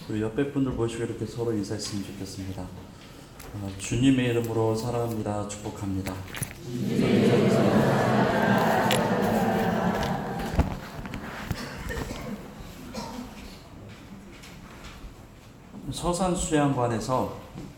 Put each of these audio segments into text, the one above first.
우리 옆에 분들 모시고 이렇게 서로 인사했으면 좋겠습니다. 주님의 이름으로 사랑합니다. 축복합니다. 서산수양관에서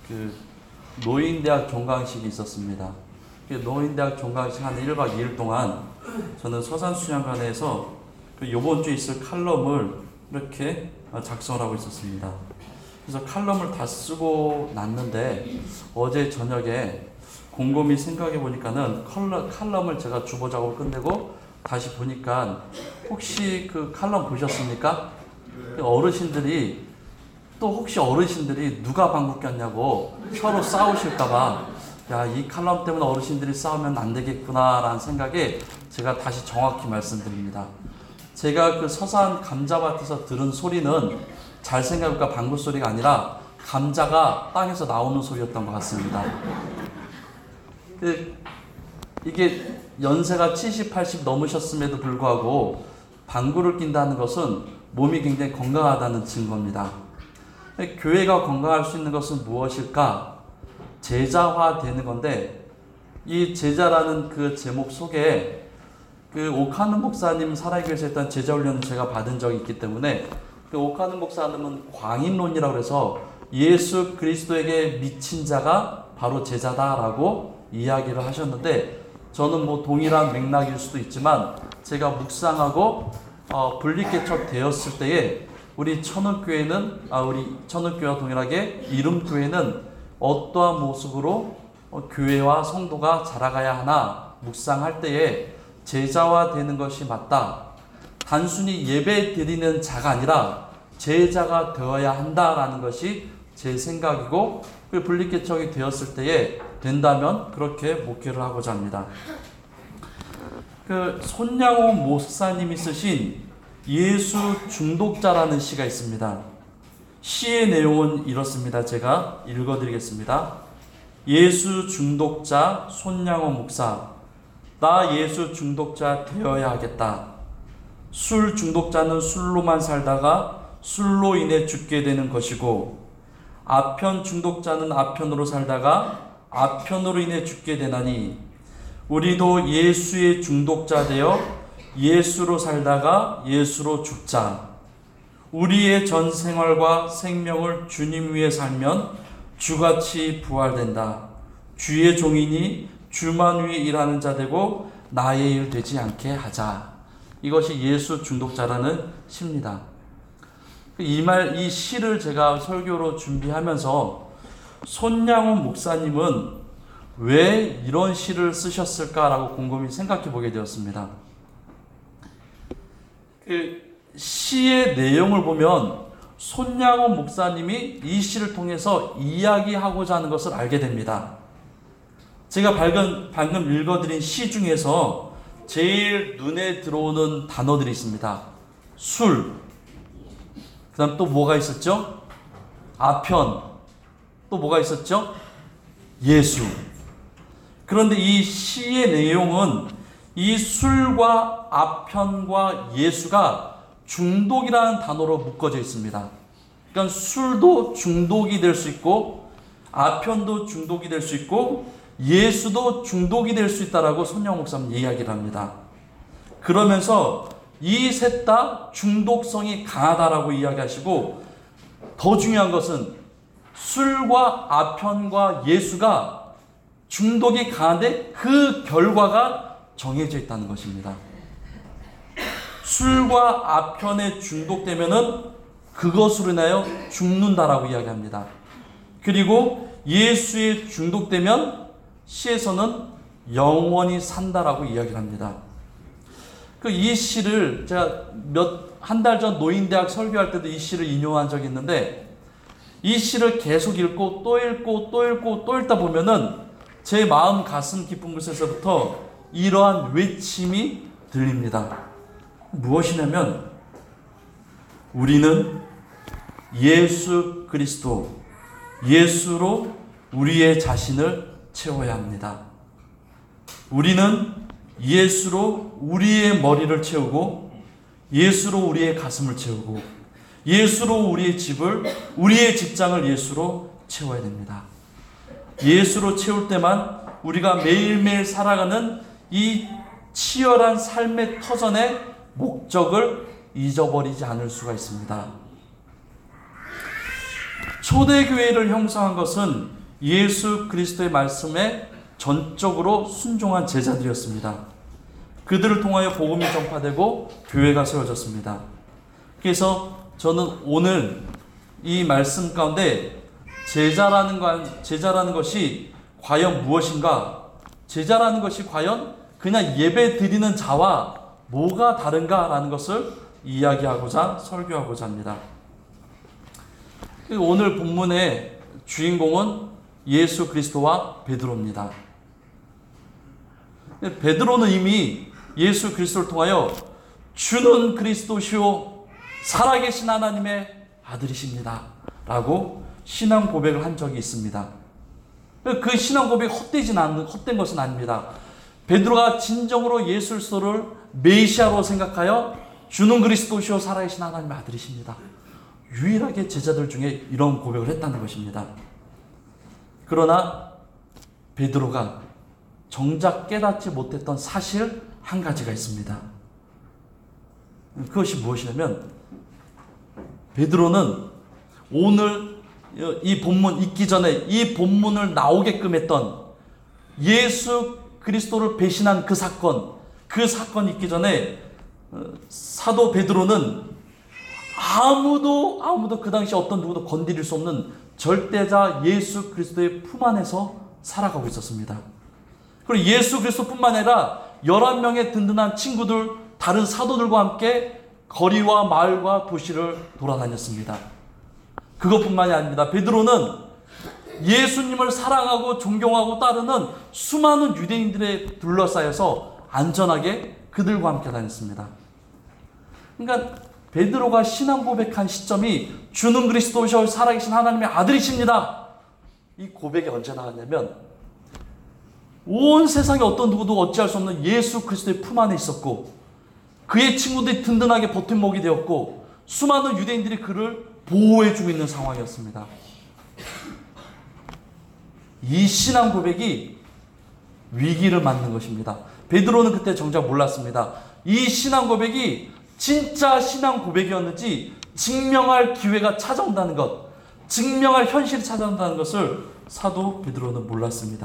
노인대학 종강식이 있었습니다. 노인대학 종강식 한 1박 2일 동안 저는 서산수양관에서 이번 주에 있을 칼럼을 이렇게 작성을 하고 있었습니다. 그래서 칼럼을 다 쓰고 났는데 어제 저녁에 곰곰이 생각해 보니까는 칼럼을 제가 주보 작업을 끝내고 다시 보니까 혹시 그 칼럼 보셨습니까? 어르신들이 누가 방귀 꼈냐고 서로 싸우실까봐 야, 이 칼럼 때문에 어르신들이 싸우면 안 되겠구나라는 생각에 제가 다시 정확히 말씀드립니다. 제가 그 서산 감자밭에서 들은 소리는 잘 생각해보니까 방구 소리가 아니라 감자가 땅에서 나오는 소리였던 것 같습니다. 이게 연세가 70, 80 넘으셨음에도 불구하고 방구를 낀다는 것은 몸이 굉장히 건강하다는 증거입니다. 교회가 건강할 수 있는 것은 무엇일까? 제자화되는 건데, 이 제자라는 그 제목 속에 오카누 목사님 살아계셔서 했던 제자훈련을 제가 받은 적이 있기 때문에 오카누 목사님은 광인론이라고 해서 예수 그리스도에게 미친 자가 바로 제자다라고 이야기를 하셨는데, 저는 동일한 맥락일 수도 있지만 제가 묵상하고 분리개척 되었을 때에 우리 천흑교회와 동일하게 이름교회는 어떠한 모습으로 교회와 성도가 자라가야 하나 묵상할 때에 제자화 되는 것이 맞다. 단순히 예배 드리는 자가 아니라 제자가 되어야 한다라는 것이 제 생각이고, 분리개척이 되었을 때에 된다면 그렇게 목회를 하고자 합니다. 손양호 목사님이 쓰신 예수 중독자라는 시가 있습니다. 시의 내용은 이렇습니다. 제가 읽어드리겠습니다. 예수 중독자 손양호 목사. 나 예수 중독자 되어야 하겠다. 술 중독자는 술로만 살다가 술로 인해 죽게 되는 것이고, 아편 중독자는 아편으로 살다가 아편으로 인해 죽게 되나니, 우리도 예수의 중독자 되어 예수로 살다가 예수로 죽자. 우리의 전 생활과 생명을 주님 위해 살면 주같이 부활된다. 주의 종이니 주만 위해 일하는 자 되고 나의 일 되지 않게 하자. 이것이 예수 중독자라는 시입니다. 이 시를 제가 설교로 준비하면서 손양호 목사님은 왜 이런 시를 쓰셨을까라고 곰곰이 생각해 보게 되었습니다. 시의 내용을 보면 손양호 목사님이 이 시를 통해서 이야기하고자 하는 것을 알게 됩니다. 제가 방금 읽어드린 시 중에서 제일 눈에 들어오는 단어들이 있습니다. 술, 그 다음 또 뭐가 있었죠? 아편, 또 뭐가 있었죠? 예수. 그런데 이 시의 내용은 이 술과 아편과 예수가 중독이라는 단어로 묶어져 있습니다. 그러니까 술도 중독이 될 수 있고, 아편도 중독이 될 수 있고, 예수도 중독이 될 수 있다라고 손양호 목사님 이야기를 합니다. 그러면서 이 셋 다 중독성이 강하다라고 이야기하시고, 더 중요한 것은 술과 아편과 예수가 중독이 강한데 그 결과가 정해져 있다는 것입니다. 술과 아편에 중독되면은 그것으로 인하여 죽는다라고 이야기합니다. 그리고 예수에 중독되면 시에서는 영원히 산다라고 이야기를 합니다. 이 시를 제가 한 달 전 노인대학 설교할 때도 이 시를 인용한 적이 있는데, 이 시를 계속 읽고 또 읽고 또 읽고 또 읽다 보면은 제 마음 가슴 깊은 곳에서부터 이러한 외침이 들립니다. 무엇이냐면, 우리는 예수 그리스도, 예수로 우리의 자신을 채워야 합니다. 우리는 예수로 우리의 머리를 채우고, 예수로 우리의 가슴을 채우고, 예수로 우리의 집을, 우리의 직장을 예수로 채워야 됩니다. 예수로 채울 때만 우리가 매일매일 살아가는 이 치열한 삶의 터전의 목적을 잊어버리지 않을 수가 있습니다. 초대교회를 형성한 것은 예수 그리스도의 말씀에 전적으로 순종한 제자들이었습니다. 그들을 통하여 복음이 전파되고 교회가 세워졌습니다. 그래서 저는 오늘 이 말씀 가운데 제자라는 것이 과연 무엇인가? 제자라는 것이 과연 그냥 예배 드리는 자와 뭐가 다른가라는 것을 이야기하고자 설교하고자 합니다. 오늘 본문의 주인공은 예수 그리스도와 베드로입니다. 베드로는 이미 예수 그리스도를 통하여 주는 그리스도시요 살아계신 하나님의 아들이십니다 라고 신앙 고백을 한 적이 있습니다. 그 신앙 고백이 헛된 것은 아닙니다. 베드로가 진정으로 예수 그리스도를 메시아로 생각하여 주는 그리스도시요 살아계신 하나님의 아들이십니다. 유일하게 제자들 중에 이런 고백을 했다는 것입니다. 그러나 베드로가 정작 깨닫지 못했던 사실 한 가지가 있습니다. 그것이 무엇이냐면 베드로는 오늘 이 본문 읽기 전에 이 본문을 나오게끔 했던 예수 그리스도를 배신한 그 사건 있기 전에 사도 베드로는 아무도 그 당시 어떤 누구도 건드릴 수 없는 절대자 예수 그리스도의 품 안에서 살아가고 있었습니다. 그리고 예수 그리스도뿐만 아니라 11명의 든든한 친구들, 다른 사도들과 함께 거리와 마을과 도시를 돌아다녔습니다. 그것뿐만이 아닙니다. 베드로는 예수님을 사랑하고 존경하고 따르는 수많은 유대인들에 둘러싸여서 안전하게 그들과 함께 다녔습니다. 그러니까 베드로가 신앙 고백한 시점이 주는 그리스도시요 살아계신 하나님의 아들이십니다. 이 고백이 언제 나왔냐면 온 세상에 어떤 누구도 어찌할 수 없는 예수 그리스도의 품 안에 있었고 그의 친구들이 든든하게 버팀목이 되었고 수많은 유대인들이 그를 보호해주고 있는 상황이었습니다. 이 신앙 고백이 위기를 맞는 것입니다. 베드로는 그때 정작 몰랐습니다. 이 신앙 고백이 진짜 신앙 고백이었는지 증명할 기회가 찾아온다는 것, 증명할 현실이 찾아온다는 것을 사도 베드로는 몰랐습니다.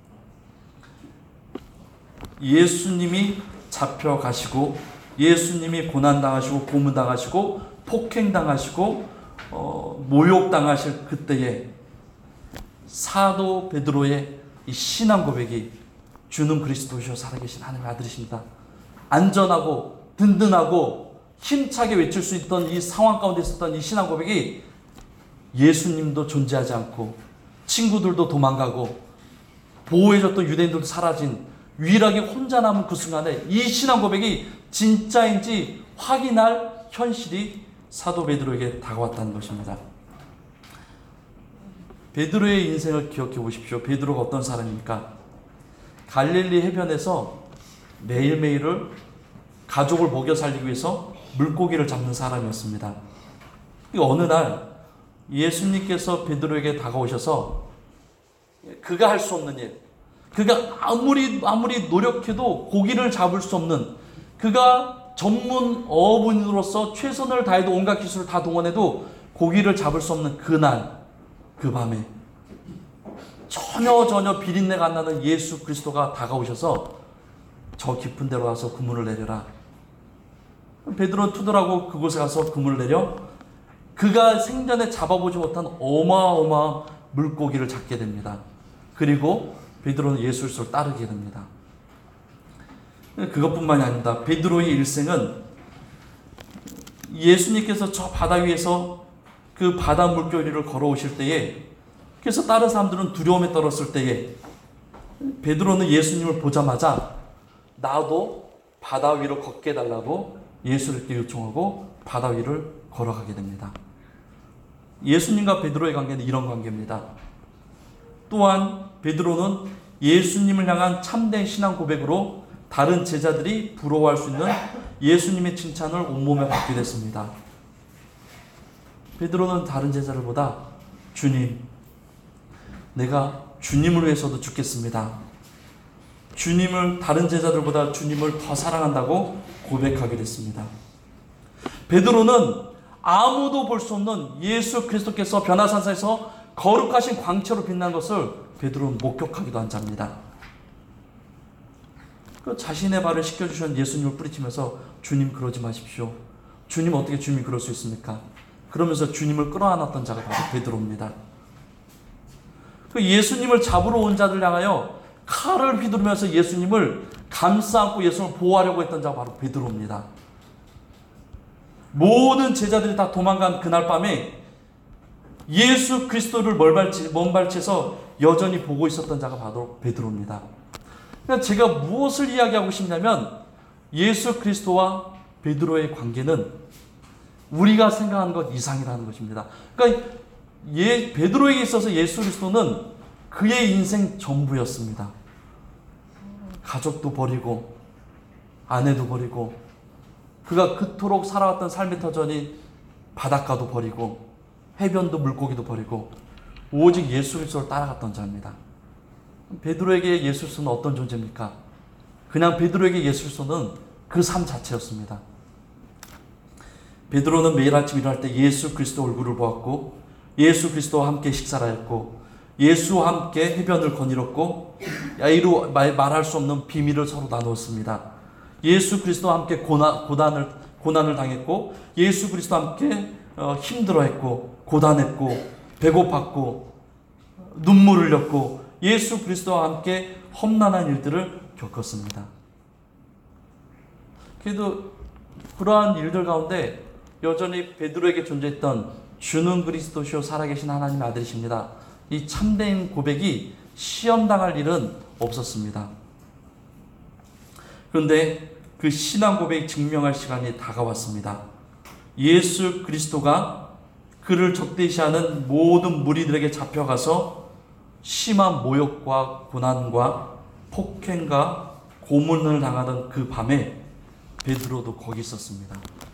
예수님이 잡혀가시고 예수님이 고난당하시고 고문당하시고 폭행당하시고 모욕당하실 그때에 사도 베드로의 이 신앙 고백이 주는 그리스도시요 살아계신 하나님의 아들이십니다. 안전하고 든든하고 힘차게 외칠 수 있던 이 상황 가운데 있었던 이 신앙 고백이 예수님도 존재하지 않고 친구들도 도망가고 보호해줬던 유대인들도 사라진 유일하게 혼자 남은 그 순간에 이 신앙 고백이 진짜인지 확인할 현실이 사도 베드로에게 다가왔다는 것입니다. 베드로의 인생을 기억해 보십시오. 베드로가 어떤 사람입니까? 갈릴리 해변에서 매일매일을 가족을 먹여 살리기 위해서 물고기를 잡는 사람이었습니다. 어느 날 예수님께서 베드로에게 다가오셔서 그가 할 수 없는 일, 그가 아무리 노력해도 고기를 잡을 수 없는, 그가 전문 어업인으로서 최선을 다해도 온갖 기술을 다 동원해도 고기를 잡을 수 없는 그날, 그 밤에 전혀 비린내가 안 나는 예수 그리스도가 다가오셔서 저 깊은 데로 가서 그물을 내려라. 베드로는 투덜하고 그곳에 가서 그물을 내려 그가 생전에 잡아보지 못한 어마어마한 물고기를 잡게 됩니다. 그리고 베드로는 예수 그리스도를 따르게 됩니다. 그것뿐만이 아닙니다. 베드로의 일생은 예수님께서 저 바다 위에서 그 바다 물결위를 걸어오실 때에, 그래서 다른 사람들은 두려움에 떨었을 때에 베드로는 예수님을 보자마자 나도 바다 위로 걷게 해달라고 예수님께 요청하고 바다 위를 걸어가게 됩니다. 예수님과 베드로의 관계는 이런 관계입니다. 또한 베드로는 예수님을 향한 참된 신앙 고백으로 다른 제자들이 부러워할 수 있는 예수님의 칭찬을 온몸에 받게 됐습니다. 베드로는 다른 제자들보다 주님, 내가 주님을 위해서도 죽겠습니다. 주님을, 다른 제자들보다 주님을 더 사랑한다고 고백하게 됐습니다. 베드로는 아무도 볼 수 없는 예수 그리스도께서 변화산사에서 거룩하신 광채로 빛난 것을 베드로는 목격하기도 한 자입니다. 그 자신의 발을 씻겨주신 예수님을 뿌리치면서 주님 그러지 마십시오. 주님 어떻게 주님이 그럴 수 있습니까? 그러면서 주님을 끌어안았던 자가 바로 베드로입니다. 그 예수님을 잡으러 온 자들 향하여 칼을 휘두르면서 예수님을 감싸 안고 예수님을 보호하려고 했던 자가 바로 베드로입니다. 모든 제자들이 다 도망간 그날 밤에 예수 그리스도를 먼발치에서 여전히 보고 있었던 자가 바로 베드로입니다. 그러니까 제가 무엇을 이야기하고 싶냐면 예수 그리스도와 베드로의 관계는 우리가 생각하는 것 이상이라는 것입니다. 그러니까 베드로에게 있어서 예수 그리스도는 그의 인생 전부였습니다. 가족도 버리고 아내도 버리고 그가 그토록 살아왔던 삶의 터전인 바닷가도 버리고 해변도 물고기도 버리고 오직 예수 그리스도를 따라갔던 자입니다. 베드로에게 예수 그리스도는 어떤 존재입니까? 그냥 베드로에게 예수 그리스도는 그 삶 자체였습니다. 베드로는 매일 아침 일어날 때 예수 그리스도 얼굴을 보았고 예수 그리스도와 함께 식사를 하였고 예수와 함께 해변을 거닐었고 이루 말할 수 없는 비밀을 서로 나누었습니다. 예수 그리스도와 함께 고난을 당했고 예수 그리스도와 함께 힘들어했고 고단했고 배고팠고 눈물을 흘렸고 예수 그리스도와 함께 험난한 일들을 겪었습니다. 그래도 그러한 일들 가운데 여전히 베드로에게 존재했던 주는 그리스도시요 살아계신 하나님의 아들이십니다. 이 참된 고백이 시험당할 일은 없었습니다. 그런데 그 신앙 고백이 증명할 시간이 다가왔습니다. 예수 그리스도가 그를 적대시하는 모든 무리들에게 잡혀가서 심한 모욕과 고난과 폭행과 고문을 당하던 그 밤에 베드로도 거기 있었습니다.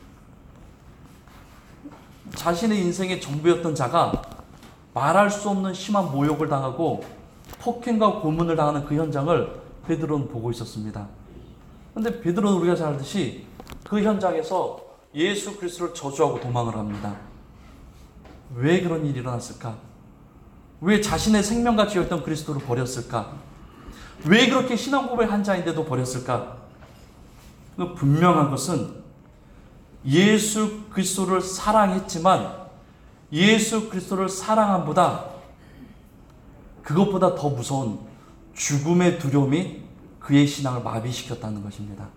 자신의 인생의 전부였던 자가 말할 수 없는 심한 모욕을 당하고 폭행과 고문을 당하는 그 현장을 베드로는 보고 있었습니다. 그런데 베드로는 우리가 잘 알듯이 그 현장에서 예수 그리스도를 저주하고 도망을 합니다. 왜 그런 일이 일어났을까? 왜 자신의 생명같이 여겼던 그리스도를 버렸을까? 왜 그렇게 신앙 고백한 자인데도 버렸을까? 분명한 것은 예수 그리스도를 사랑했지만 예수 그리스도를 사랑함보다 그것보다 더 무서운 죽음의 두려움이 그의 신앙을 마비시켰다는 것입니다.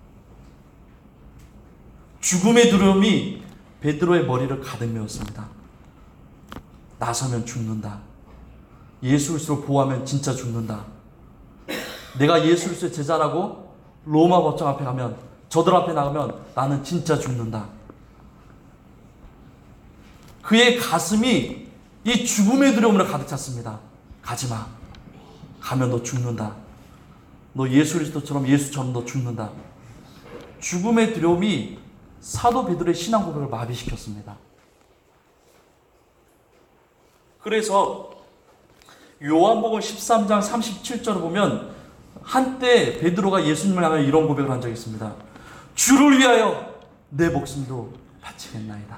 죽음의 두려움이 베드로의 머리를 가득 메웠습니다. 나서면 죽는다. 예수 그리스도를 보호하면 진짜 죽는다. 내가 예수 그리스도의 제자라고 로마 법정 앞에 가면, 저들 앞에 나가면 나는 진짜 죽는다. 그의 가슴이 이 죽음의 두려움으로 가득 찼습니다. 가지마. 가면 너 죽는다. 너 예수 그리스도처럼 예수처럼 너 죽는다. 죽음의 두려움이 사도 베드로의 신앙 고백을 마비시켰습니다. 그래서 요한복음 13장 37절을 보면 한때 베드로가 예수님을 향하여 이런 고백을 한 적이 있습니다. 주를 위하여 내 목숨도 바치겠나이다.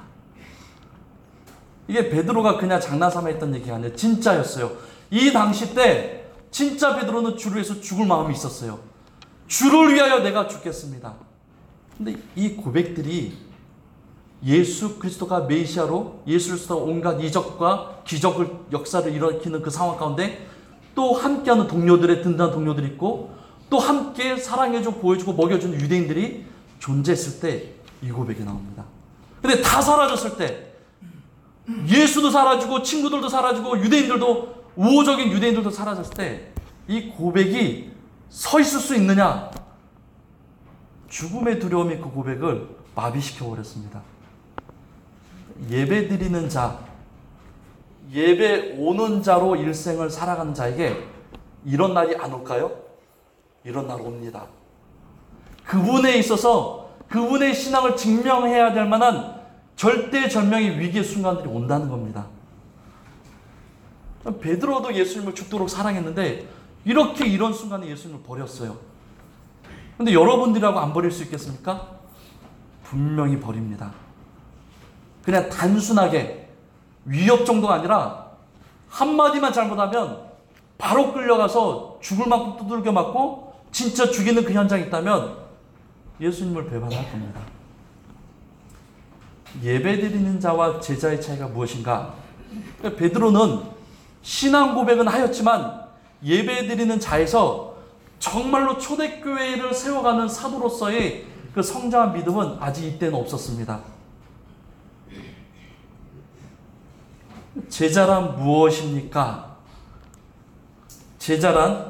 이게 베드로가 그냥 장난삼아 했던 얘기가 아니라 진짜였어요. 이 당시 때 진짜 베드로는 주를 위해서 죽을 마음이 있었어요. 주를 위하여 내가 죽겠습니다. 근데 이 고백들이 예수 그리스도가 메시아로 예수 그리스도가 온갖 이적과 기적을 역사를 일으키는 그 상황 가운데 또 함께하는 동료들의 든든한 동료들이 있고 또 함께 사랑해주고 보여주고 먹여주는 유대인들이 존재했을 때 이 고백이 나옵니다. 근데 다 사라졌을 때 예수도 사라지고 친구들도 사라지고 유대인들도 우호적인 유대인들도 사라졌을 때 이 고백이 서 있을 수 있느냐? 죽음의 두려움이 그 고백을 마비시켜버렸습니다. 예배 드리는 자, 예배 오는 자로 일생을 살아가는 자에게 이런 날이 안 올까요? 이런 날 옵니다. 그분에 있어서 그분의 신앙을 증명해야 될 만한 절대절명의 위기의 순간들이 온다는 겁니다. 베드로도 예수님을 죽도록 사랑했는데 이렇게 이런 순간에 예수님을 버렸어요. 근데 여러분들이라고 안 버릴 수 있겠습니까? 분명히 버립니다. 그냥 단순하게 위협 정도가 아니라 한마디만 잘못하면 바로 끌려가서 죽을 만큼 두들겨 맞고 진짜 죽이는 그 현장이 있다면 예수님을 배반할 겁니다. 예배드리는 자와 제자의 차이가 무엇인가? 베드로는 신앙 고백은 하였지만 예배드리는 자에서 정말로 초대교회를 세워가는 사도로서의 그 성장한 믿음은 아직 이때는 없었습니다. 제자란 무엇입니까? 제자란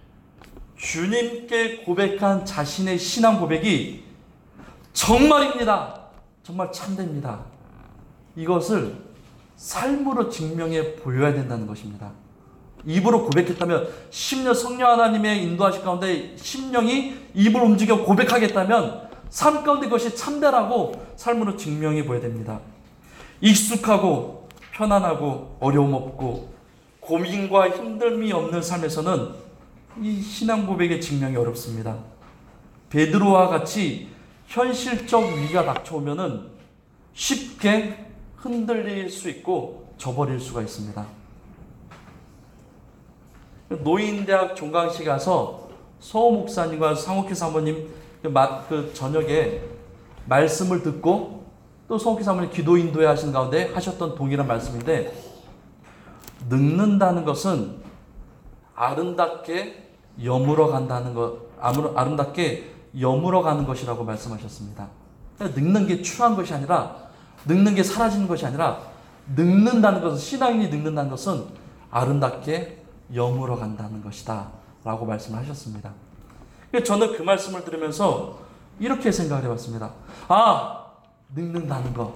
주님께 고백한 자신의 신앙 고백이 정말입니다. 정말 참됩니다. 이것을 삶으로 증명해 보여야 된다는 것입니다. 입으로 고백했다면 심령 성령 하나님의 인도하신 가운데 심령이 입을 움직여 고백하겠다면 삶 가운데 그것이 참되라고 삶으로 증명해 보여야 됩니다. 익숙하고 편안하고 어려움 없고 고민과 힘듦이 없는 삶에서는 이 신앙 고백의 증명이 어렵습니다. 베드로와 같이 현실적 위기가 닥쳐오면은 쉽게 흔들릴 수 있고 저버릴 수가 있습니다. 노인대학 종강식 가서 서호 목사님과 상옥희 사모님 그 저녁에 말씀을 듣고 또 서옥희 사모님 기도 인도회 하신 가운데 하셨던 동일한 말씀인데, 늙는다는 것은 아름답게 여물어 간다는 것, 아름답게 여물어 가는 것이라고 말씀하셨습니다. 늙는 게 추한 것이 아니라, 늙는 게 사라지는 것이 아니라, 늙는다는 것은, 신앙인이 늙는다는 것은 아름답게 여물어 간다는 것이다 라고 말씀하셨습니다. 저는 그 말씀을 들으면서 이렇게 생각을 해봤습니다. 늙는다는 것,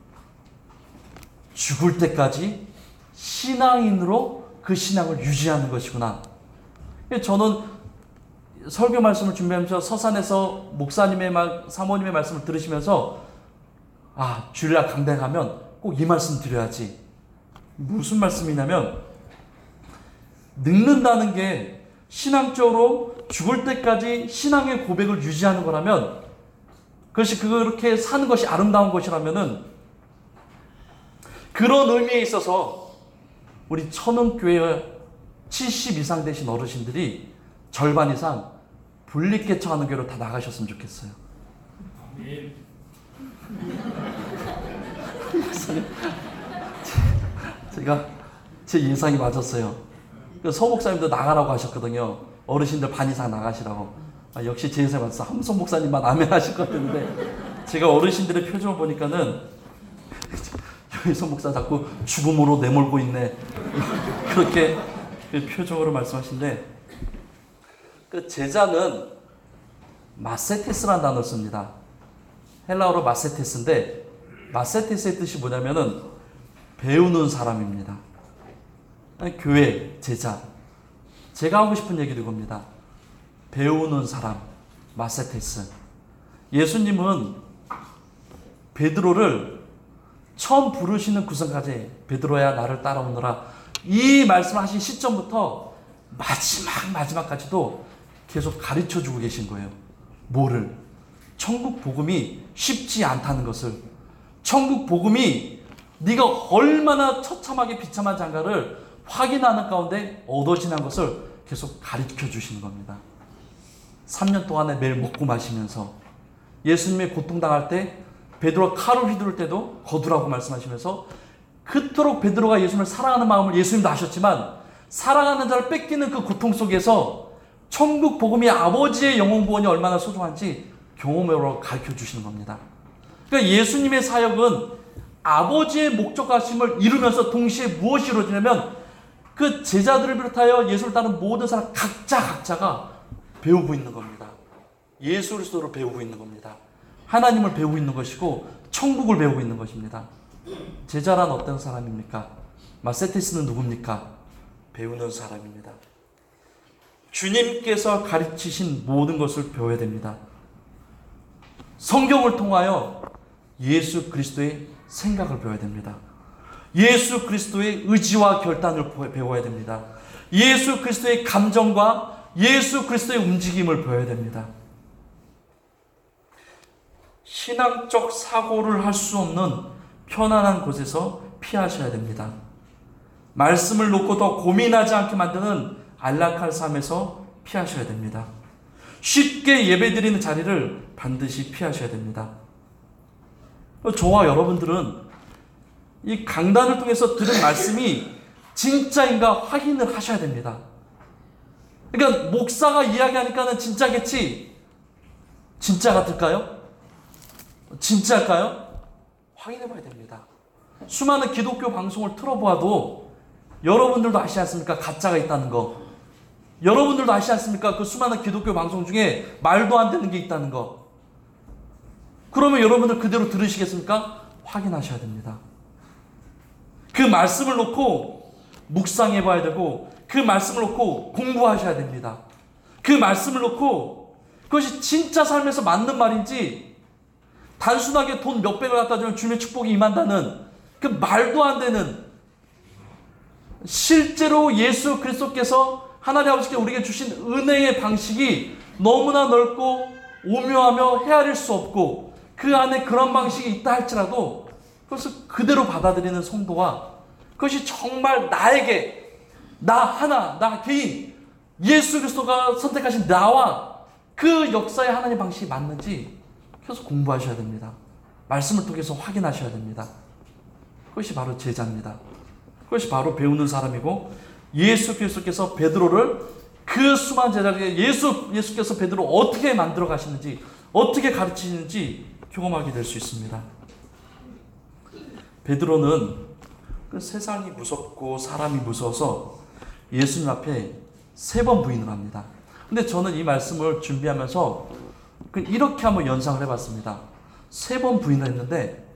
죽을 때까지 신앙인으로 그 신앙을 유지하는 것이구나. 저는 설교 말씀을 준비하면서 서산에서 목사님의 사모님의 말씀을 들으시면서 주일날 강대 가면 꼭 이 말씀 드려야지. 무슨 말씀이냐면, 늙는다는 게 신앙적으로 죽을 때까지 신앙의 고백을 유지하는 거라면, 그것이 그렇게 사는 것이 아름다운 것이라면은, 그런 의미에 있어서 우리 천흥교회의 70 이상 되신 어르신들이 절반 이상 분립개척하는 교회로 다 나가셨으면 좋겠어요. 제가 제 예상이 맞았어요. 서 목사님도 나가라고 하셨거든요. 어르신들 반 이상 나가시라고. 역시 제 예상이 맞았어. 함성 목사님만 아멘 하실 것 같은데, 제가 어르신들의 표정을 보니까는 여기서 목사 자꾸 죽음으로 내몰고 있네. 그렇게 표정으로 말씀하시는데, 그 제자는 마세테스라는 단어를 씁니다. 헬라어로 마세테스인데, 마세테스의 뜻이 뭐냐면은 배우는 사람입니다. 교회, 제자. 제가 하고 싶은 얘기도 이겁니다. 배우는 사람, 마세테스. 예수님은 베드로를 처음 부르시는 구성까지, 베드로야 나를 따라오너라, 이 말씀하신 시점부터 마지막까지도 계속 가르쳐주고 계신 거예요. 뭐를? 천국 복음이 쉽지 않다는 것을, 천국 복음이 네가 얼마나 처참하게 비참한 장가를 확인하는 가운데 얻어지는 것을 계속 가르쳐 주시는 겁니다. 3년 동안에 매일 먹고 마시면서, 예수님의 고통당할 때 베드로가 칼을 휘두를 때도 거두라고 말씀하시면서, 그토록 베드로가 예수님을 사랑하는 마음을 예수님도 아셨지만, 사랑하는 자를 뺏기는 그 고통 속에서 천국 복음이 아버지의 영혼 구원이 얼마나 소중한지 경험으로 가르쳐 주시는 겁니다. 그러니까 예수님의 사역은 아버지의 목적하심을 이루면서 동시에 무엇이 이루어지냐면, 그 제자들을 비롯하여 예수를 따르는 모든 사람 각자가 배우고 있는 겁니다. 예수 그리스도를 배우고 있는 겁니다. 하나님을 배우고 있는 것이고 천국을 배우고 있는 것입니다. 제자란 어떤 사람입니까? 마세테스는 누굽니까? 배우는 사람입니다. 주님께서 가르치신 모든 것을 배워야 됩니다. 성경을 통하여 예수 그리스도의 생각을 배워야 됩니다. 예수 그리스도의 의지와 결단을 배워야 됩니다. 예수 그리스도의 감정과 예수 그리스도의 움직임을 배워야 됩니다. 신앙적 사고를 할 수 없는 편안한 곳에서 피하셔야 됩니다. 말씀을 놓고 더 고민하지 않게 만드는 안락한 삶에서 피하셔야 됩니다. 쉽게 예배드리는 자리를 반드시 피하셔야 됩니다. 저와 여러분들은 이 강단을 통해서 들은 말씀이 진짜인가 확인을 하셔야 됩니다. 그러니까 목사가 이야기하니까는 진짜겠지. 진짜 같을까요? 진짜일까요? 확인해 봐야 됩니다. 수많은 기독교 방송을 틀어보아도 여러분들도 아시지 않습니까? 가짜가 있다는 거. 여러분들도 아시지 않습니까? 그 수많은 기독교 방송 중에 말도 안 되는 게 있다는 거. 그러면 여러분들 그대로 들으시겠습니까? 확인하셔야 됩니다. 그 말씀을 놓고 묵상해 봐야 되고, 그 말씀을 놓고 공부하셔야 됩니다. 그 말씀을 놓고 그것이 진짜 삶에서 맞는 말인지, 단순하게 돈 몇백을 갖다 주면 주님의 축복이 임한다는 그 말도 안 되는, 실제로 예수 그리스도께서 하나님 아버지께 우리에게 주신 은혜의 방식이 너무나 넓고 오묘하며 헤아릴 수 없고, 그 안에 그런 방식이 있다 할지라도 그것을 그대로 받아들이는 성도와, 그것이 정말 나에게, 나 개인, 예수 그리스도가 선택하신 나와 그 역사의 하나님 방식이 맞는지 계속 공부하셔야 됩니다. 말씀을 통해서 확인하셔야 됩니다. 그것이 바로 제자입니다. 그것이 바로 배우는 사람이고, 예수 그리스도께서 베드로를, 그 수많은 제자에게 예수께서 베드로 어떻게 만들어 가시는지, 어떻게 가르치시는지 경험하게 될 수 있습니다. 베드로는 그 세상이 무섭고 사람이 무서워서 예수님 앞에 3번 부인을 합니다. 근데 저는 이 말씀을 준비하면서 이렇게 한번 연상을 해봤습니다. 3번 부인을 했는데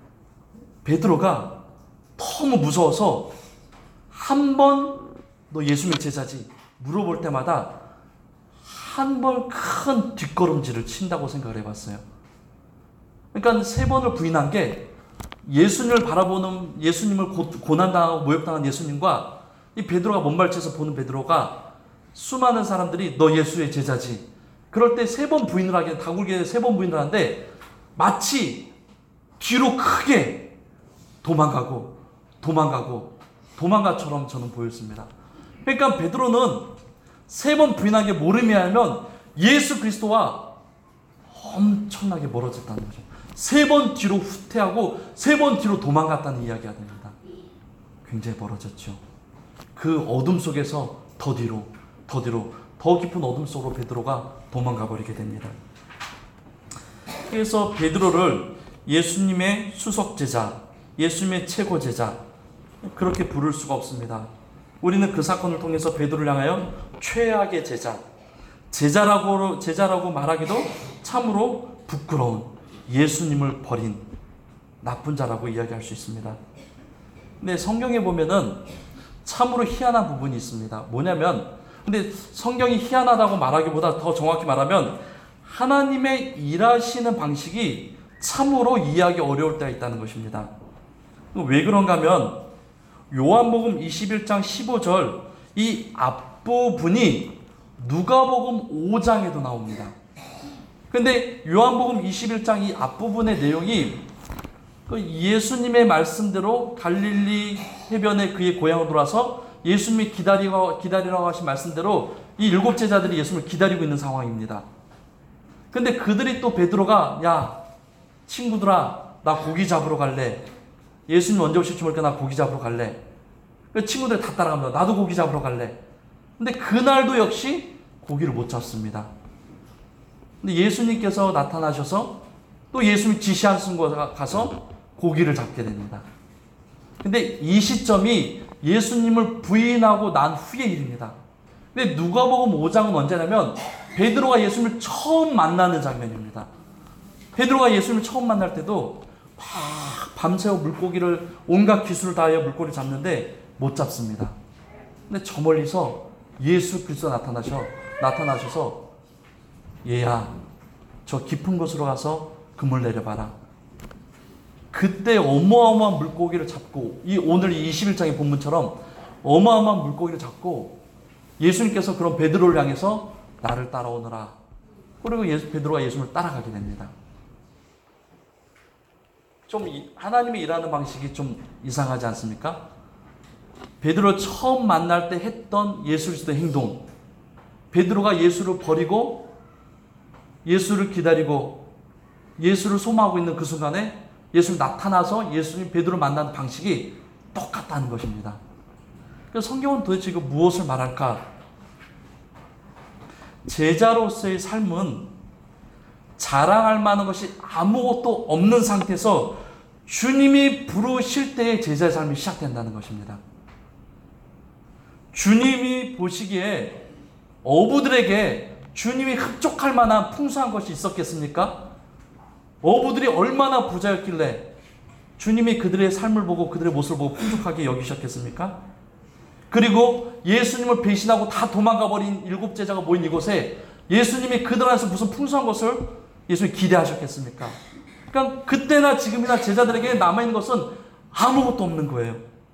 베드로가 너무 무서워서 한 번 너 예수님의 제자지 물어볼 때마다 한 번 큰 뒷걸음질을 친다고 생각을 해봤어요. 그러니까 3번을 부인한 게, 예수님을 바라보는, 예수님을 고난당하고 모욕당한 예수님과 이 베드로가 먼발치에서 보는 베드로가, 수많은 사람들이 너 예수의 제자지, 그럴 때 3번 부인을 하게, 다굴게 3번 부인을 하는데 마치 뒤로 크게 도망가처럼 저는 보였습니다. 그러니까 베드로는 3번 부인한 게 뭐르냐면 예수 그리스도와 엄청나게 멀어졌다는 거죠. 3번 뒤로 후퇴하고 3번 뒤로 도망갔다는 이야기가 됩니다. 굉장히 멀어졌죠. 그 어둠 속에서 더 뒤로, 더 깊은 어둠 속으로 베드로가 도망가 버리게 됩니다. 그래서 베드로를 예수님의 수석 제자, 예수님의 최고 제자, 그렇게 부를 수가 없습니다. 우리는 그 사건을 통해서 베드로를 향하여 최악의 제자라고 말하기도 참으로 부끄러운, 예수님을 버린 나쁜 자라고 이야기할 수 있습니다. 근데 성경에 보면은 참으로 희한한 부분이 있습니다. 뭐냐면, 근데 성경이 희한하다고 말하기보다 더 정확히 말하면 하나님의 일하시는 방식이 참으로 이해하기 어려울 때가 있다는 것입니다. 왜 그런가 하면 요한복음 21장 15절 이 앞부분이 누가복음 5장에도 나옵니다. 근데 요한복음 21장 이 앞부분의 내용이 예수님의 말씀대로 갈릴리 해변에 그의 고향으로 돌아서 예수님이 기다리라고 하신 말씀대로 이 7 제자들이 예수님을 기다리고 있는 상황입니다. 근데 그들이 또 베드로가, 야 친구들아 나 고기 잡으러 갈래, 예수님 언제 오실지 모르니까 나 고기 잡으러 갈래. 그 친구들 다 따라갑니다. 나도 고기 잡으러 갈래. 근데 그날도 역시 고기를 못 잡습니다. 근데 예수님께서 나타나셔서 또 예수님이 지시하신 곳에 가서 고기를 잡게 됩니다. 근데 이 시점이 예수님을 부인하고 난 후의 일입니다. 근데 누가복음 5장은 언제냐면 베드로가 예수님을 처음 만나는 장면입니다. 베드로가 예수님을 처음 만날 때도 막 밤새워 물고기를, 온갖 기술을 다하여 물고기를 잡는데 못 잡습니다. 근데 저 멀리서 예수 그리스도 나타나셔서 얘야 저 깊은 곳으로 가서 그물 내려봐라. 그때 어마어마한 물고기를 잡고, 오늘 이 21장의 본문처럼 어마어마한 물고기를 잡고 예수님께서 그런 베드로를 향해서 나를 따라오너라. 그리고 베드로가 예수님을 따라가게 됩니다. 좀 하나님이 일하는 방식이 좀 이상하지 않습니까? 베드로 처음 만날 때 했던 예수 그리스도의 행동, 베드로가 예수를 버리고 예수를 기다리고 예수를 소망하고 있는 그 순간에 예수님 나타나서 예수님 베드로를 만나는 방식이 똑같다는 것입니다. 그래서 성경은 도대체 이거 무엇을 말할까? 제자로서의 삶은 자랑할 만한 것이 아무것도 없는 상태에서 주님이 부르실 때의 제자의 삶이 시작된다는 것입니다. 주님이 보시기에 어부들에게 주님이 흡족할 만한 풍성한 것이 있었겠습니까? 어부들이 얼마나 부자였길래 주님이 그들의 삶을 보고 그들의 모습을 보고 풍족하게 여기셨겠습니까? 그리고 예수님을 배신하고 다 도망가 버린 7 제자가 모인 이곳에 예수님이 그들 안에서 무슨 풍성한 것을 예수님이 기대하셨겠습니까? 그러니까 그때나 지금이나 제자들에게 남아있는 것은 아무것도 없는 거예요.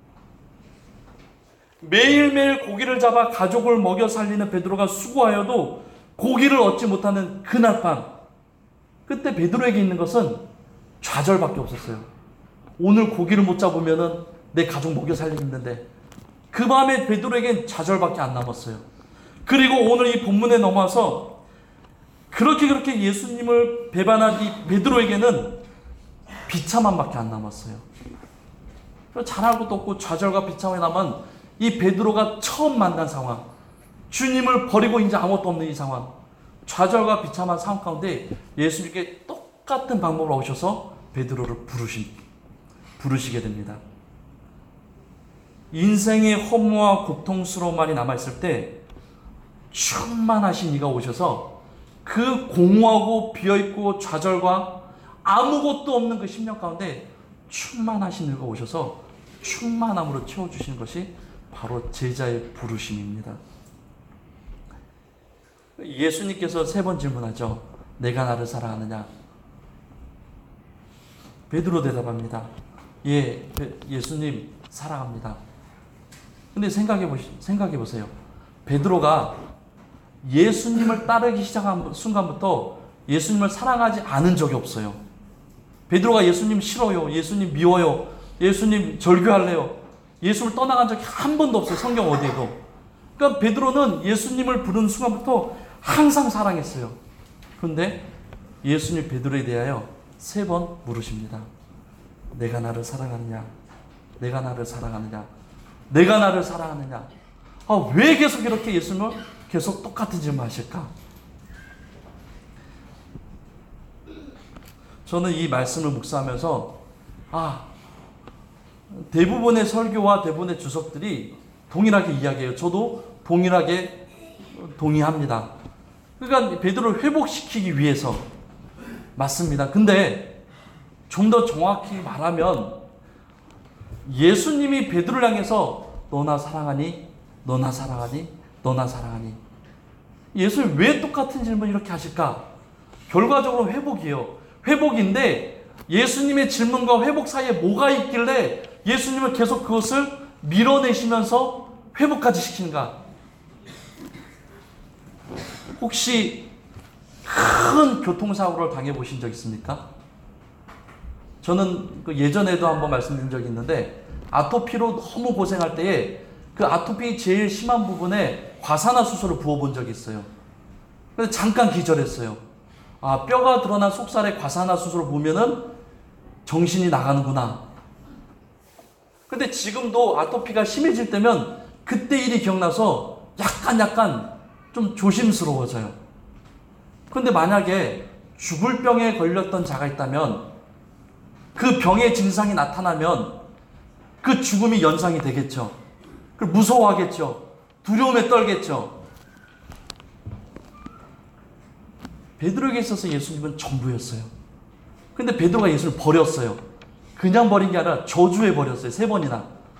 매일매일 고기를 잡아 가족을 먹여 살리는 베드로가 수고하여도 고기를 얻지 못하는 그날 밤, 그때 베드로에게 있는 것은 좌절밖에 없었어요. 오늘 고기를 못 잡으면 내 가족 먹여 살리기 힘든데, 그 밤에 베드로에겐 좌절밖에 안 남았어요. 그리고 오늘 이 본문에 넘어와서 그렇게 예수님을 배반한 이 베드로에게는 비참함밖에 안 남았어요. 잘할 것도 없고 좌절과 비참함이 남은 이 베드로가 처음 만난 상황, 주님을 버리고 이제 아무것도 없는 이 상황, 좌절과 비참한 상황 가운데 예수님께 똑같은 방법으로 오셔서 베드로를 부르시게 됩니다. 인생의 허무와 고통스러움만이 남아있을 때 충만하신 이가 오셔서 그 공허하고 비어있고 좌절과 아무것도 없는 그 심령 가운데 충만하신 이가 오셔서 충만함으로 채워주시는 것이 바로 제자의 부르심입니다. 예수님께서 3번 질문하죠. 내가 나를 사랑하느냐? 베드로 대답합니다. 예, 예수님 사랑합니다. 근데 생각해 보세요. 베드로가 예수님을 따르기 시작한 순간부터 예수님을 사랑하지 않은 적이 없어요. 베드로가 예수님 싫어요, 예수님 미워요, 예수님 절교할래요, 예수를 떠나간 적이 한 번도 없어요. 성경 어디에도. 그러니까 베드로는 예수님을 부르는 순간부터 항상 사랑했어요. 그런데 예수님 베드로에 대하여 3번 물으십니다. 내가 나를 사랑하느냐? 내가 나를 사랑하느냐? 내가 나를 사랑하느냐? 왜 계속 이렇게 예수님을 계속 똑같은 질문을 하실까? 저는 이 말씀을 묵상하면서 대부분의 설교와 대부분의 주석들이 동일하게 이야기해요. 저도 동일하게 동의합니다. 그러니까 베드로를 회복시키기 위해서 맞습니다. 근데 좀 더 정확히 말하면 예수님이 베드로를 향해서 너나 사랑하니? 너나 사랑하니? 너나 사랑하니? 예수님 왜 똑같은 질문을 이렇게 하실까? 결과적으로 회복이에요. 회복인데 예수님의 질문과 회복 사이에 뭐가 있길래 예수님은 계속 그것을 밀어내시면서 회복까지 시키는가? 혹시 큰 교통사고를 당해보신 적 있습니까? 저는 예전에도 한번 말씀드린 적이 있는데 아토피로 너무 고생할 때에 그 아토피 제일 심한 부분에 과산화수소를 부어본 적이 있어요. 근데 잠깐 기절했어요. 뼈가 드러난 속살에 과산화수소를 부으면은 정신이 나가는구나. 근데 지금도 아토피가 심해질 때면 그때 일이 기억나서 약간 좀 조심스러워져요. 근데 만약에 죽을 병에 걸렸던 자가 있다면 그 병의 증상이 나타나면 그 죽음이 연상이 되겠죠. 무서워하겠죠. 두려움에 떨겠죠. 베드로에게 있어서 예수님은 전부였어요. 근데 베드로가 예수를 버렸어요. 그냥 버린 게 아니라 저주해 버렸어요. 3번이나.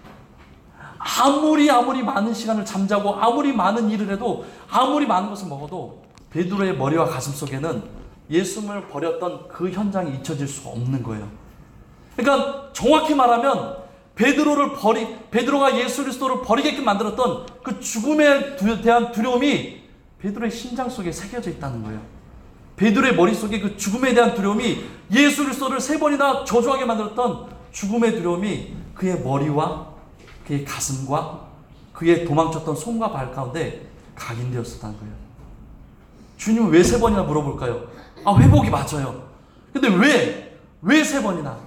아무리 많은 시간을 잠자고 아무리 많은 일을 해도 아무리 많은 것을 먹어도 베드로의 머리와 가슴 속에는 예수님을 버렸던 그 현장이 잊혀질 수가 없는 거예요. 그러니까 정확히 말하면 베드로가 예수 그리스도를 버리게끔 만들었던 그 죽음에 대한 두려움이 베드로의 심장 속에 새겨져 있다는 거예요. 베드로의 머릿속에 그 죽음에 대한 두려움이, 예수 그리스도를 3번이나 저주하게 만들었던 죽음의 두려움이 그의 머리와 그의 가슴과 그의 도망쳤던 손과 발 가운데 각인되었었다는 거예요. 주님은 왜 3번이나 물어볼까요? 회복이 맞아요. 근데 왜 3번이나?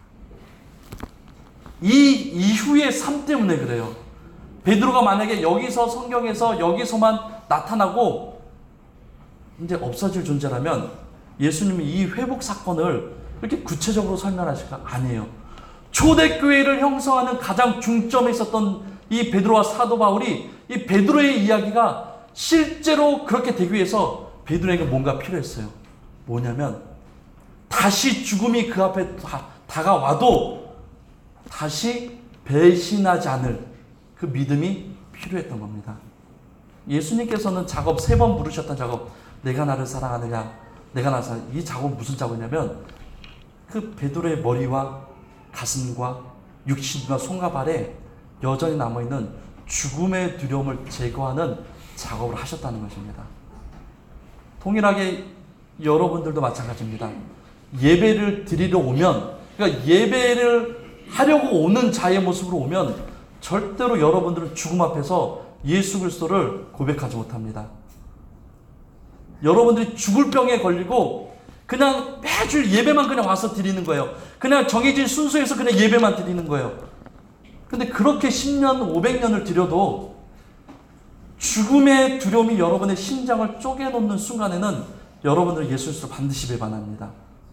이 이후의 삶 때문에 그래요. 베드로가 만약에 여기서 성경에서 여기서만 나타나고 이제 없어질 존재라면 예수님이 이 회복 사건을 그렇게 구체적으로 설명하실까? 아니에요. 초대교회를 형성하는 가장 중점에 있었던 이 베드로와 사도 바울이, 이 베드로의 이야기가 실제로 그렇게 되기 위해서 베드로에게 뭔가 필요했어요. 뭐냐면 다시 죽음이 그 앞에 다가와도 다시 배신하지 않을 그 믿음이 필요했던 겁니다. 예수님께서는 작업 3번 부르셨던 작업, 내가 나를 사랑하느냐, 내가 나를 사랑하느냐. 이 작업은 무슨 작업이냐면 그 베드로의 머리와 가슴과 육신과 손과 발에 여전히 남아있는 죽음의 두려움을 제거하는 작업을 하셨다는 것입니다. 동일하게 여러분들도 마찬가지입니다. 예배를 드리러 오면, 그러니까 예배를 하려고 오는 자의 모습으로 오면 절대로 여러분들은 죽음 앞에서 예수 그리스도를 고백하지 못합니다. 여러분들이 죽을 병에 걸리고 그냥 매주 예배만 그냥 와서 드리는 거예요. 그냥 정해진 순서에서 그냥 예배만 드리는 거예요. 근데 그렇게 10년, 500년을 드려도 죽음의 두려움이 여러분의 심장을 쪼개놓는 순간에는 여러분들은 예수 그리스도를 반드시 배반합니다.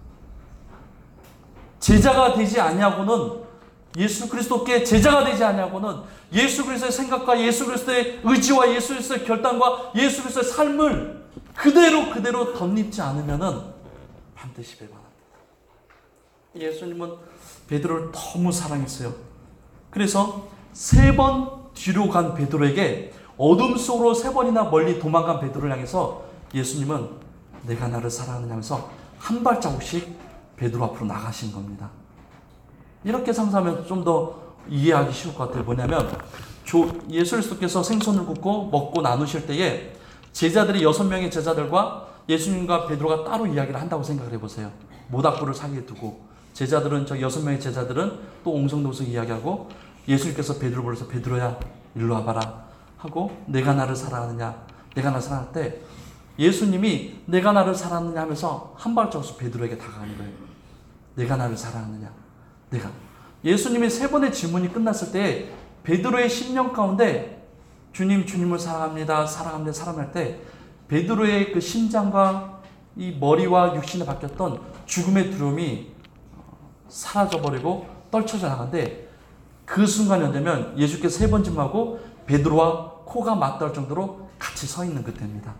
제자가 되지 아니하고는, 예수 그리스도께 제자가 되지 아니하고는 예수 그리스도의 생각과 예수 그리스도의 의지와 예수 그리스도의 결단과 예수 그리스도의 삶을 그대로 덧입지 않으면은 반드시 배반합니다. 예수님은 베드로를 너무 사랑했어요. 그래서 3번 뒤로 간 베드로에게, 어둠 속으로 3번이나 멀리 도망간 베드로를 향해서 예수님은 내가 나를 사랑하느냐 하면서 한 발자국씩 베드로 앞으로 나가신 겁니다. 이렇게 상상하면 좀 더 이해하기 쉬울 것 같아요. 뭐냐면 예수 그리스도께서 생선을 굽고 먹고 나누실 때에 제자들이 6명의 제자들과 예수님과 베드로가 따로 이야기를 한다고 생각을 해보세요. 모닥불을 사이에 두고 제자들은, 저 6명의 제자들은 또 옹성동성 이야기하고, 예수님께서 베드로 불러서 베드로야 일로 와봐라 하고, 내가 나를 사랑하느냐, 내가 나를 사랑할 때 예수님이 내가 나를 사랑하느냐 하면서 한 발자국씩 베드로에게 다가가는 거예요. 내가 나를 사랑하느냐, 내가. 예수님이 3번의 질문이 끝났을 때 베드로의 심령 가운데 주님을 사랑합니다, 사랑합니다, 사랑할 때 베드로의 그 심장과 이 머리와 육신에 바뀌었던 죽음의 두려움이 사라져버리고 떨쳐져 나가는데, 그 순간이 언제면 예수께서 3번 질문하고 베드로와 코가 맞닿을 정도로 같이 서 있는 그때입니다.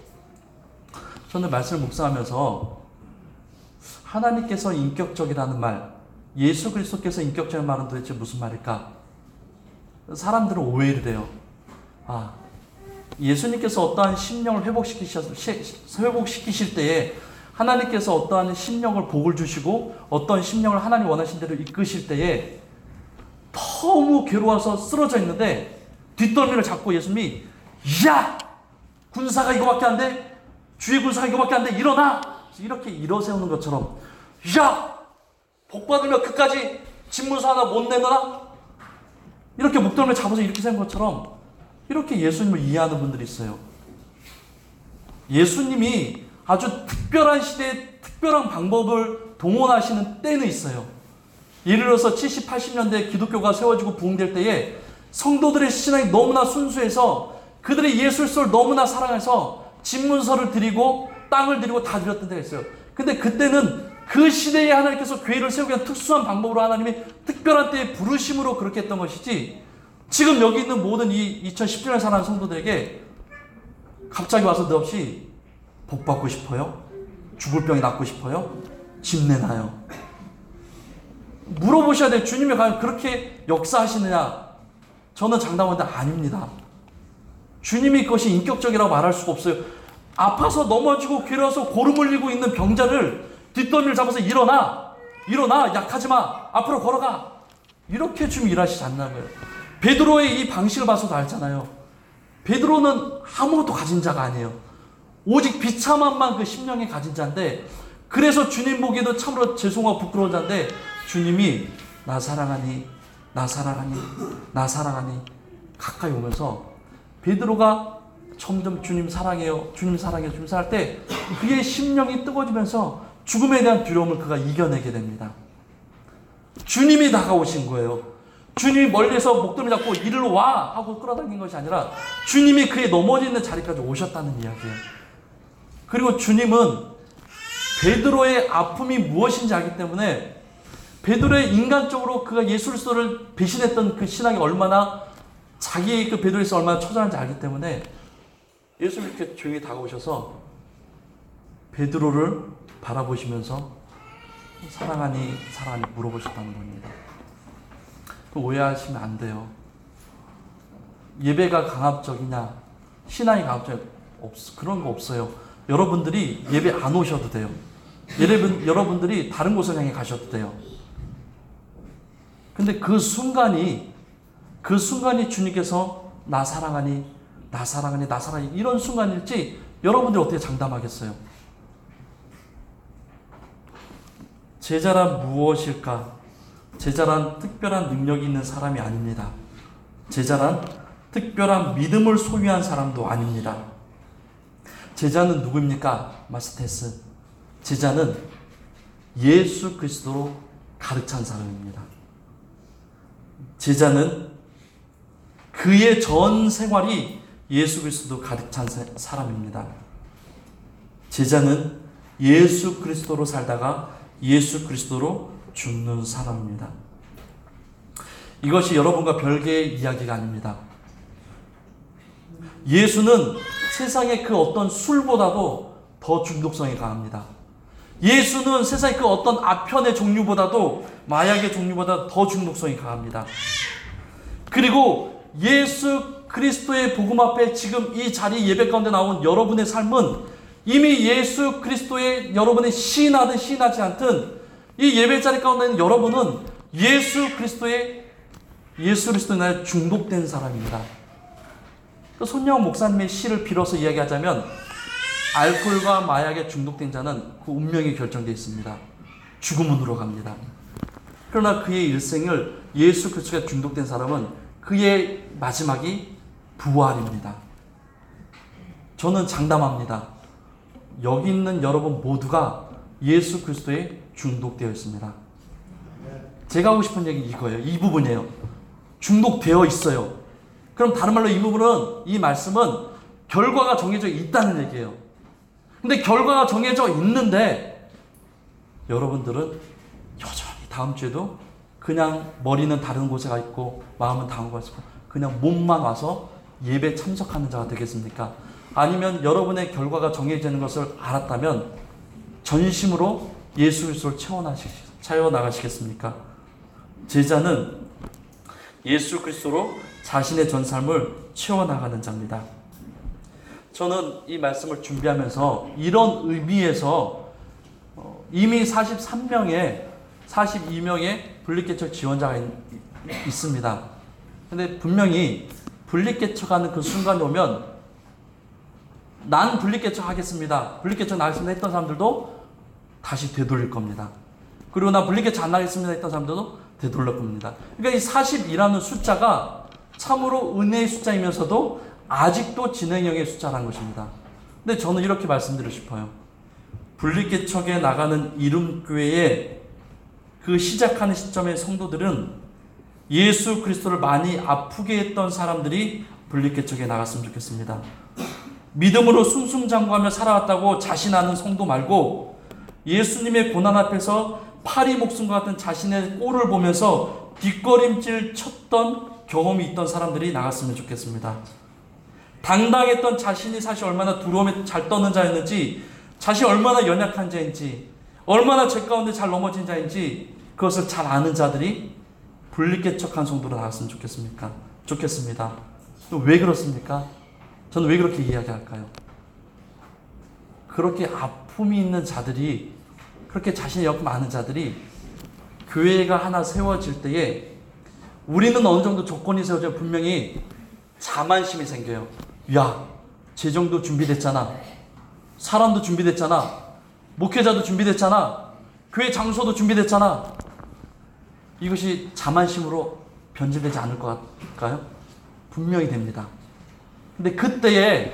저는 말씀을 묵상하면서 하나님께서 인격적이라는 말, 예수 그리스도께서 인격적인 말은 도대체 무슨 말일까? 사람들은 오해를 해요. 예수님께서 어떠한 심령을 회복시키실 때에 하나님께서 어떠한 심령을 복을 주시고 어떤 심령을 하나님 원하신 대로 이끄실 때에 너무 괴로워서 쓰러져 있는데 뒷덜미를 잡고 예수님이, 야! 군사가 이거밖에 안 돼? 주의 군사가 이거밖에 안 돼? 일어나! 이렇게 일어세우는 것처럼, 야! 복 받으면 그까지 집문서 하나 못 내놔? 이렇게 목덜미를 잡아서 이렇게 세운 것처럼 이렇게 예수님을 이해하는 분들이 있어요. 예수님이 아주 특별한 시대에 특별한 방법을 동원하시는 때는 있어요. 예를 들어서 70, 80년대 기독교가 세워지고 부흥될 때에 성도들의 신앙이 너무나 순수해서 그들의 예술서를 너무나 사랑해서 집문서를 드리고 땅을 드리고 다 드렸던 때가 있어요. 근데 그때는 그 시대에 하나님께서 교회를 세우기 위한 특수한 방법으로 하나님이 특별한 때에 부르심으로 그렇게 했던 것이지, 지금 여기 있는 모든 이 2017년에 살아가는 성도들에게 갑자기 와서 너없이 복 받고 싶어요? 죽을 병이 낫고 싶어요? 집 내놔요? 물어보셔야 돼요. 주님이 과연 그렇게 역사하시느냐? 저는 장담하는데 아닙니다. 주님이 그것이 인격적이라고 말할 수가 없어요. 아파서 넘어지고 괴로워서 고름 흘리고 있는 병자를 뒷덜미를 잡아서 일어나, 약하지 마, 앞으로 걸어가. 이렇게 좀 일하시지 않나요? 베드로의 이 방식을 봐서도 알잖아요. 베드로는 아무것도 가진 자가 아니에요. 오직 비참함만 그 심령에 가진 자인데, 그래서 주님 보기에도 참으로 죄송하고 부끄러운 자인데, 주님이 나 사랑하니, 나 사랑하니, 나 사랑하니 가까이 오면서 베드로가 점점 주님 사랑해요, 주님 사랑해요, 주님 사랑할 때 그의 심령이 뜨거워지면서 죽음에 대한 두려움을 그가 이겨내게 됩니다. 주님이 다가오신 거예요. 주님이 멀리서 목도리 잡고 이리로 와 하고 끌어당긴 것이 아니라 주님이 그의 넘어지는 자리까지 오셨다는 이야기예요. 그리고 주님은 베드로의 아픔이 무엇인지 알기 때문에 베드로의 인간적으로 그가 예수 그리스도를 배신했던 그 신앙이 얼마나 자기의 그 베드로에서 얼마나 처절한지 알기 때문에 예수님이 이렇게 조용히 다가오셔서 베드로를 바라보시면서 사랑하니 사랑하니 물어보셨다는 겁니다. 오해하시면 안 돼요. 예배가 강압적이냐, 신앙이 강압적이냐, 그런 거 없어요. 여러분들이 예배 안 오셔도 돼요. 여러분들이 다른 곳을 향해 가셔도 돼요. 근데 그 순간이 주님께서 나 사랑하니, 나 사랑하니, 나 사랑하니 이런 순간일지 여러분들이 어떻게 장담하겠어요? 제자란 무엇일까? 제자란 특별한 능력이 있는 사람이 아닙니다. 제자란 특별한 믿음을 소유한 사람도 아닙니다. 제자는 누구입니까? 마스테스. 제자는 예수 그리스도로 가득 찬 사람입니다. 제자는 그의 전 생활이 예수 그리스도로 가득 찬 사람입니다. 제자는 예수 그리스도로 살다가 예수 그리스도로 죽는 사람입니다. 이것이 여러분과 별개의 이야기가 아닙니다. 예수는 세상의 그 어떤 술보다도 더 중독성이 강합니다. 예수는 세상의 그 어떤 아편의 종류보다도, 마약의 종류보다 더 중독성이 강합니다. 그리고 예수 그리스도의 복음 앞에 지금 이 자리 예배 가운데 나온 여러분의 삶은 이미 예수 그리스도의 여러분의 시인하든 시인하지 않든 이 예배 자리 가운데 있는 여러분은 예수 그리스도에 중독된 사람입니다. 손영원 목사님의 시를 빌어서 이야기하자면 알코올과 마약에 중독된 자는 그 운명이 결정되어 있습니다. 죽음으로 갑니다. 그러나 그의 일생을 예수 그리스도에 중독된 사람은 그의 마지막이 부활입니다. 저는 장담합니다. 여기 있는 여러분 모두가 예수 그리스도에 중독되어 있습니다. 제가 하고 싶은 얘기 이거예요. 이 부분이에요. 중독되어 있어요. 그럼 다른 말로 이 말씀은 결과가 정해져 있다는 얘기예요. 근데 결과가 정해져 있는데 여러분들은 여전히 다음 주에도 그냥 머리는 다른 곳에 가 있고 마음은 다른 곳에 있고 그냥 몸만 와서 예배 참석하는 자가 되겠습니까? 아니면 여러분의 결과가 정해지는 것을 알았다면 전심으로 예수 그리스도를 채워나가시겠습니까? 제자는 예수 그리스도로 자신의 전 삶을 채워나가는 자입니다. 저는 이 말씀을 준비하면서 이런 의미에서 이미 42명의 분립개척 지원자가 있습니다. 근데 분명히 분립개척하는 그 순간이 오면 난 분립개척 하겠습니다, 분립개척 나가겠습니다 했던 사람들도 다시 되돌릴 겁니다. 그리고 나 분립개척 안 나가겠습니다 했던 사람들도 되돌릴 겁니다. 그러니까 이 42라는 숫자가 참으로 은혜의 숫자이면서도 아직도 진행형의 숫자라는 것입니다. 근데 저는 이렇게 말씀드리고 싶어요. 분립개척에 나가는 이름교회의 그 시작하는 시점의 성도들은 예수 그리스도를 많이 아프게 했던 사람들이 분립개척에 나갔으면 좋겠습니다. 믿음으로 숭숭장구하며 살아왔다고 자신하는 성도 말고 예수님의 고난 앞에서 파리 목숨과 같은 자신의 꼴을 보면서 뒷걸음질 쳤던 경험이 있던 사람들이 나갔으면 좋겠습니다. 당당했던 자신이 사실 얼마나 두려움에 잘 떠는 자였는지, 자신이 얼마나 연약한 자인지, 얼마나 죄 가운데 잘 넘어진 자인지 그것을 잘 아는 자들이 분립개척한 성도로 나갔으면 좋겠습니다. 또 왜 그렇습니까? 저는 왜 그렇게 이야기할까요? 그렇게 아픔이 있는 자들이, 그렇게 자신의 역금 아는 자들이 교회가 하나 세워질 때에 우리는 어느 정도 조건이 세워져 분명히 자만심이 생겨요. 야, 재정도 준비됐잖아. 사람도 준비됐잖아. 목회자도 준비됐잖아. 교회 장소도 준비됐잖아. 이것이 자만심으로 변질되지 않을 것 같을까요? 분명히 됩니다. 근데 그때에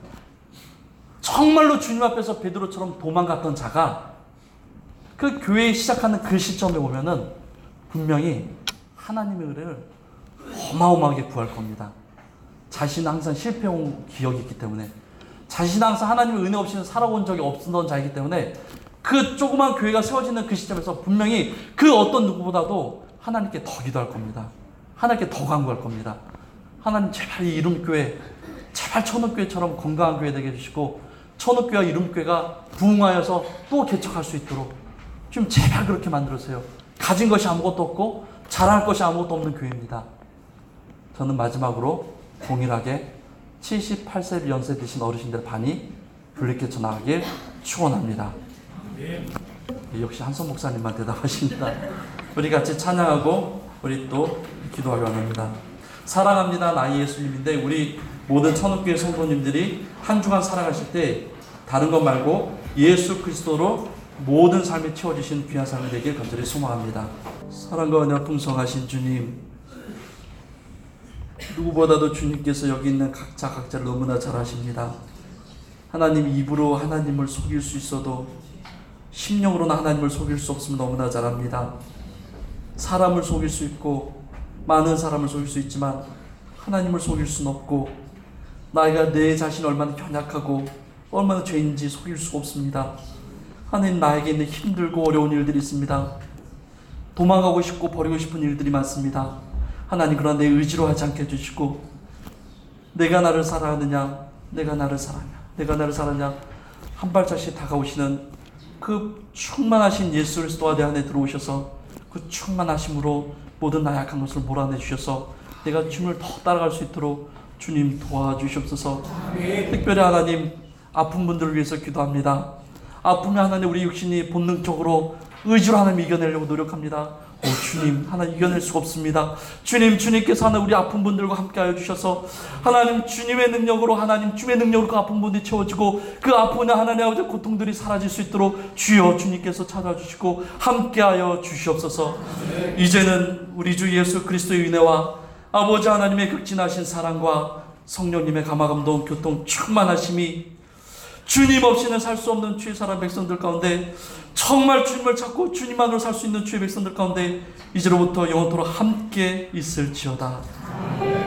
정말로 주님 앞에서 베드로처럼 도망갔던 자가 그 교회에 시작하는 그 시점에 오면은 분명히 하나님의 은혜를 어마어마하게 구할 겁니다. 자신은 항상 실패한 기억이 있기 때문에, 자신은 항상 하나님의 은혜 없이는 살아온 적이 없었던 자이기 때문에 그 조그만 교회가 세워지는 그 시점에서 분명히 그 어떤 누구보다도 하나님께 더 기도할 겁니다. 하나님께 더 간구할 겁니다. 하나님 제발 이 이름교회, 제발 천옥교회처럼 건강한 교회 되게 해주시고 천옥교회와 이름교회가 부흥하여서 또 개척할 수 있도록 좀 제발 그렇게 만들어주세요. 가진 것이 아무것도 없고 자랑할 것이 아무것도 없는 교회입니다. 저는 마지막으로 동일하게 78세 연세 드신 어르신들 반이 분리개척 나가길 축원합니다. 역시 한성 목사님만 대답하십니다. 우리 같이 찬양하고 우리 또 기도하기 원합니다. 사랑합니다 나의 예수님인데, 우리 모든 천옥교회 성도님들이 한 주간 살아가실 때 다른 것 말고 예수 그리스도로 모든 삶이 채워지신 귀한 삶이 되길 간절히 소망합니다. 사랑과 은혜가 풍성하신 주님, 누구보다도 주님께서 여기 있는 각자를 너무나 잘 아십니다. 하나님, 입으로 하나님을 속일 수 있어도 심령으로는 하나님을 속일 수 없음을 너무나 잘 압니다. 사람을 속일 수 있고 많은 사람을 속일 수 있지만 하나님을 속일 수는 없고, 나이가 내 자신이 얼마나 연약하고 얼마나 죄인지 속일 수가 없습니다. 하나님, 나에게 있는 힘들고 어려운 일들이 있습니다. 도망가고 싶고 버리고 싶은 일들이 많습니다. 하나님, 그러나 내 의지로 하지 않게 해주시고, 내가 나를 사랑하느냐, 내가 나를 사랑하냐, 내가 나를 사랑하냐, 한 발짝씩 다가오시는 그 충만하신 예수 그리스도와 내 안에 들어오셔서 그 충만하심으로 모든 나약한 것을 몰아내 주셔서 내가 주님을 더 따라갈 수 있도록 주님 도와주시옵소서. 특별히 하나님, 아픈 분들을 위해서 기도합니다. 아프면 하나님, 우리 육신이 본능적으로 의지로 하나님 이겨내려고 노력합니다. 주님, 하나님 이겨낼 수가 없습니다. 주님께서 하나님 우리 아픈 분들과 함께하여 주셔서 하나님 주님의 능력으로, 하나님 주님의 능력으로 그 아픈 분들이 채워지고 그 아픈 하나님 아버지 고통들이 사라질 수 있도록 주여 주님께서 찾아주시고 함께하여 주시옵소서. 이제는 우리 주 예수 그리스도의 은혜와 아버지 하나님의 극진하신 사랑과 성령님의 감화감동 교통 충만하심이 주님 없이는 살 수 없는 주의 사람 백성들 가운데, 정말 주님을 찾고 주님만으로 살 수 있는 주의 백성들 가운데 이제로부터 영원토록 함께 있을지어다.